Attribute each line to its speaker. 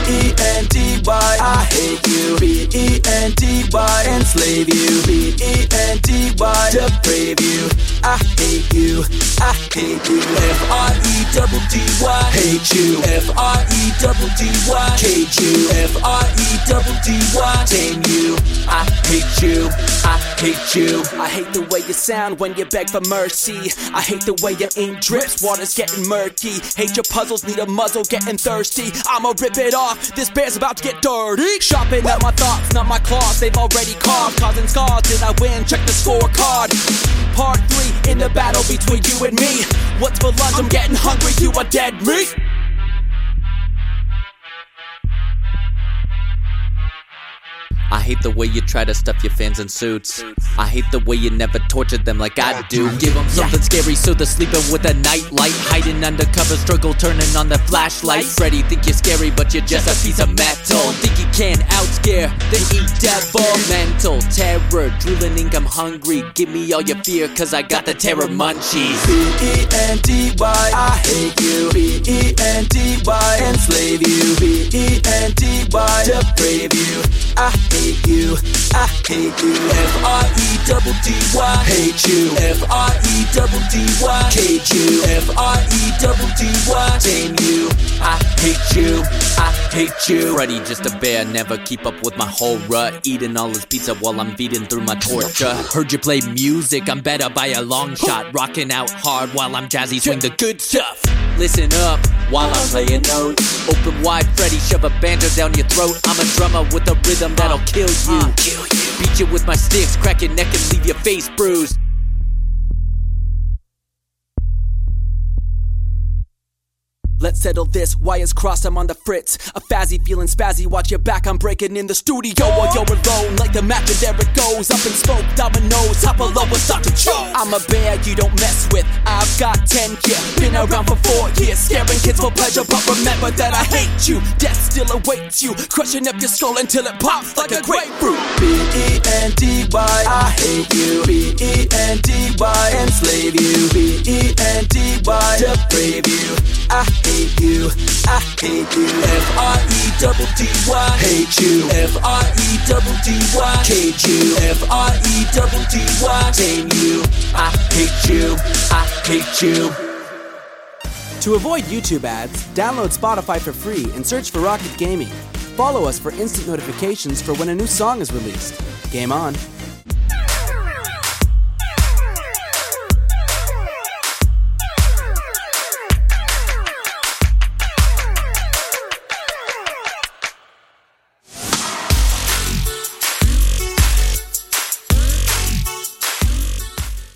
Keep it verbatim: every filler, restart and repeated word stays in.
Speaker 1: E N D Y, I hate you. B E N D Y, enslave you. B E N D Y, deprave you. I hate you, I hate you. F R E double D Y, hate you. F R E double D Y, cage you. F R E double D Y, tame you. I hate you, I hate you.
Speaker 2: I hate the way you sound when you beg for mercy. I hate the way your ink drips, water's getting murky. Hate your puzzles, need a muzzle, getting thirsty. I'ma rip it off, this bear's about to get dirty. Sharpen up my thoughts, not my claws, they've already carved, causing scars. Did I win? Check the scorecard. Part three in the battle between you and me. What's for lunch? I'm getting hungry, you are dead meat.
Speaker 3: I hate the way you try to stuff your fans in suits. I hate the way you never tortured them like I do. Give them something scary so they're sleeping with a nightlight. Hiding undercover, struggle turning on the flashlight. Freddy, think you're scary but you're just a piece of metal. Think you can outscare the E-devil. Mental terror, drooling ink, I'm hungry. Give me all your fear cause I got the terror munchies.
Speaker 1: B E N D Y, I hate you. B E N D Y, enslave you. B E N D Y, deprave you. I hate you, I hate you. F R E double D Y, hate you. F R E double D Y, cage you. F R E double D Y, tame you. I hate you, I hate you.
Speaker 3: Freddy just a bear, never keep up with my whole rut. Eating all his pizza while I'm feeding through my torture. Heard you play music, I'm better by a long shot. Rocking out hard while I'm jazzy, swing the good stuff. Listen up while I'm playing notes. Open wide, Freddy, shove a banjo down your throat. I'm a drummer with a rhythm that'll kill you. Beat you with my sticks, crack your neck and leave your face bruised.
Speaker 2: Let's settle this, wires crossed, I'm on the fritz. A fazzy feeling spazzy, watch your back, I'm breaking in the studio. While you're alone, like the map and there it goes. Up in smoke, dominoes, hop below with Doctor Jones. I'm a bear you don't mess with, I've got ten years. Been around for four years, scaring kids for pleasure. But remember that I hate you, death still awaits you. Crushing up your skull until it pops like a grapefruit.
Speaker 1: B E N D Y, I hate you. B E N D Y, enslave you. B E N D Y, deprave you. I hate you, I hate you. F R E double D Y, hate you. F R E double D Y, cage you. F R E double D Y, tame you. I hate you, I hate you.
Speaker 2: To avoid YouTube ads, download Spotify for free and search for Rocket Gaming. Follow us for instant notifications for when a new song is released. Game on.